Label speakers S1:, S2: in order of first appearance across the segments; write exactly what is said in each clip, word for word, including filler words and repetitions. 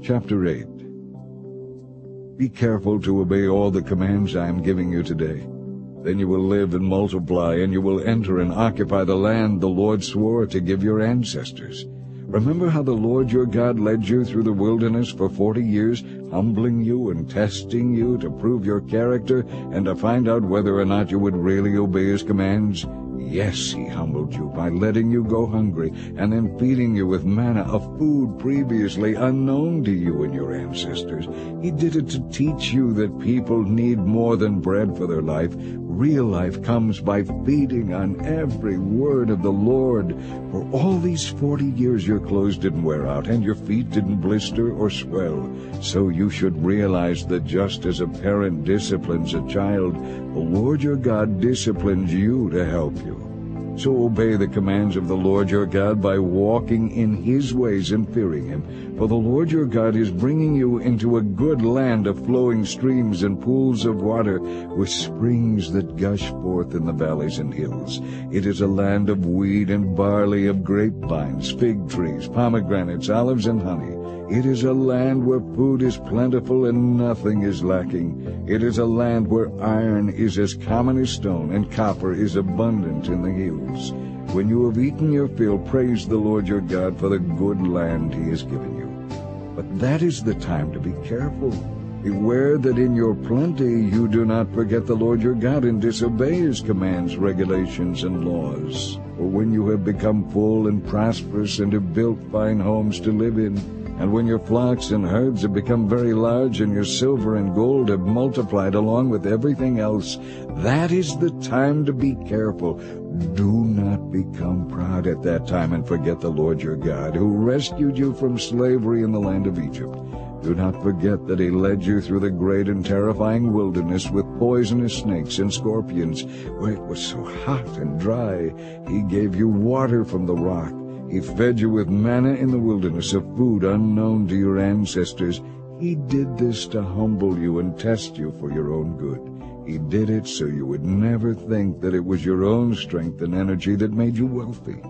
S1: Chapter eight. Be careful to obey all the commands I am giving you today. Then you will live and multiply, and you will enter and occupy the land the Lord swore to give your ancestors. Remember how the Lord your God led you through the wilderness for forty years, humbling you and testing you to prove your character and to find out whether or not you would really obey his commands? Yes, he humbled you by letting you go hungry and then feeding you with manna, a food previously unknown to you and your ancestors. He did it to teach you that people need more than bread for their life. Real life comes by feeding on every word of the Lord. For all these forty years your clothes didn't wear out and your feet didn't blister or swell. So you should realize that just as a parent disciplines a child, the Lord your God disciplines you to help you. So obey the commands of the Lord your God by walking in his ways and fearing him. For the Lord your God is bringing you into a good land of flowing streams and pools of water, with springs that gush forth in the valleys and hills. It is a land of wheat and barley, of grapevines, fig trees, pomegranates, olives, and honey. It is a land where food is plentiful and nothing is lacking. It is a land where iron is as common as stone and copper is abundant in the hills. When you have eaten your fill, praise the Lord your God for the good land he has given you. But that is the time to be careful. Beware that in your plenty you do not forget the Lord your God and disobey his commands, regulations, and laws. For when you have become full and prosperous and have built fine homes to live in, and when your flocks and herds have become very large and your silver and gold have multiplied along with everything else, that is the time to be careful. Do not become proud at that time and forget the Lord your God, who rescued you from slavery in the land of Egypt. Do not forget that he led you through the great and terrifying wilderness with poisonous snakes and scorpions, where it was so hot and dry. He gave you water from the rock. He fed you with manna in the wilderness, of food unknown to your ancestors. He did this to humble you and test you for your own good. He did it so you would never think that it was your own strength and energy that made you wealthy.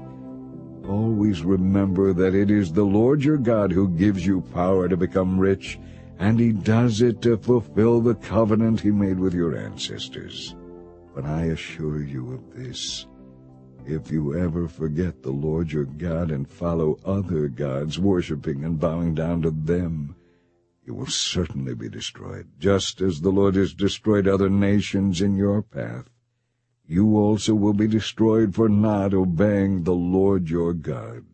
S1: Always remember that it is the Lord your God who gives you power to become rich, and he does it to fulfill the covenant he made with your ancestors. But I assure you of this: if you ever forget the Lord your God and follow other gods, worshiping and bowing down to them, you will certainly be destroyed, just as the Lord has destroyed other nations in your path. You also will be destroyed for not obeying the Lord your God.